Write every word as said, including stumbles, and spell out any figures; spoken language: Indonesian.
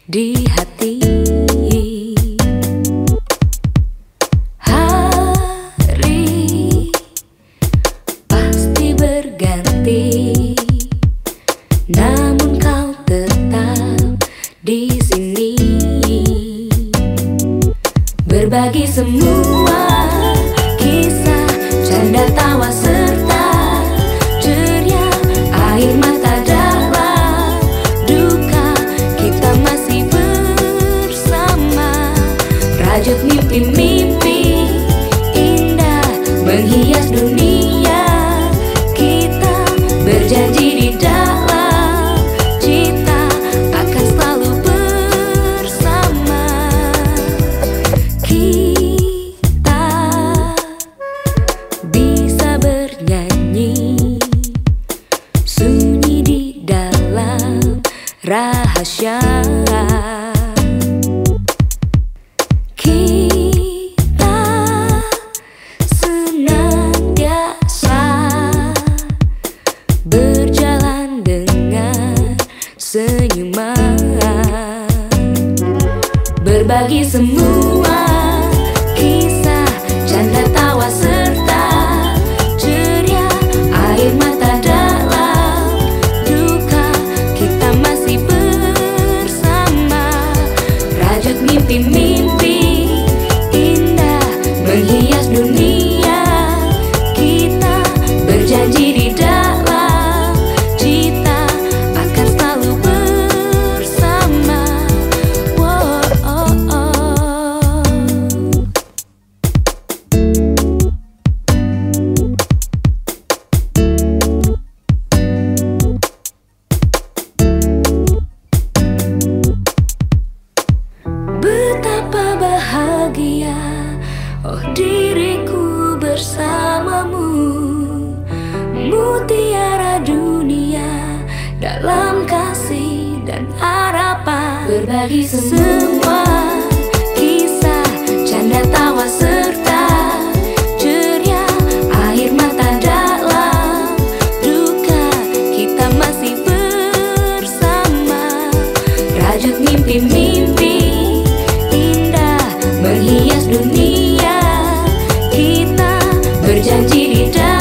di hati. Hari pasti berganti, namun kau tetap di sini, berbagi semua kisah, canda tawa serta ceria, air mata dalam duka, kita masih bersama. Rajut mimpi-mimpi indah menghias dunia, kita berjanji di dalam cita akan selalu bersama. Kita bisa bernyanyi sunyi di dalam rahasia. Kita senantiasa berjalan dengan senyuman, berbagi semua kisah, canda tawa serta ceria, air mata dalam duka, kita masih bersama. Rajut mimpi-mimpi indah menghias dunia, kita berjanji di dalam cita akan selalu bersama. Wow, oh, oh. Betapa bahagia, oh diriku bersamamu, mutiara dunia dalam kasih dan harapan, berbagi semua kisah, canda tawa serta ceria, air mata dalam duka, kita masih bersama. Rajut mimpi-mimpi indah menghias dunia, kita berjanji di dalam